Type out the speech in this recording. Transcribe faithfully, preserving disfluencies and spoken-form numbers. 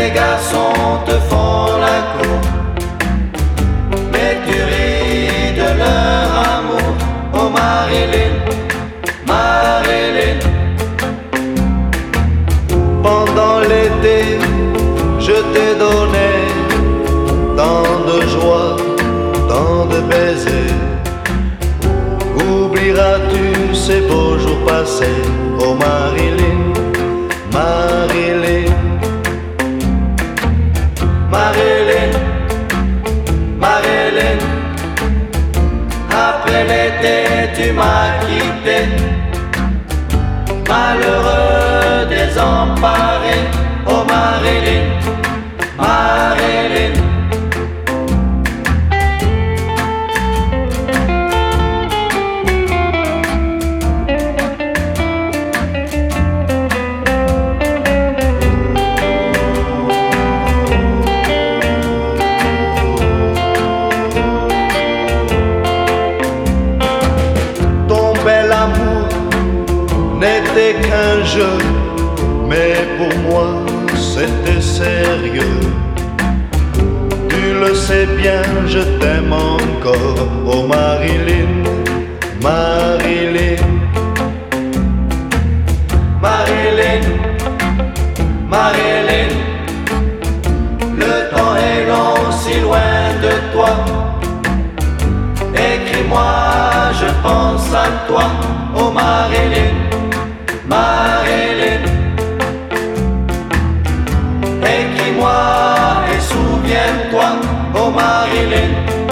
les garçons te font la cour, mais tu ris de leur amour. Oh Marilyn, Marilyn. Pendant l'été, je t'ai donné tant de joie, tant de baisers. Oublieras-tu ces beaux jours passés? Oh Marilyn, Marilyn. Marilyn, Marilyn. Après l'été, tu m'as quitté, malheureux, désemparé. Oh Marilyn, Marilyn. N'était qu'un jeu, mais pour moi c'était sérieux. Tu le sais bien, je t'aime encore. Oh Marilyn, Marilyn. Marilyn, Marilyn. Le temps est long, si loin de toi. Écris-moi, je pense à toi. Oh Marilyn, Marilyn. Écris-moi et souviens-toi, oh Marilyn.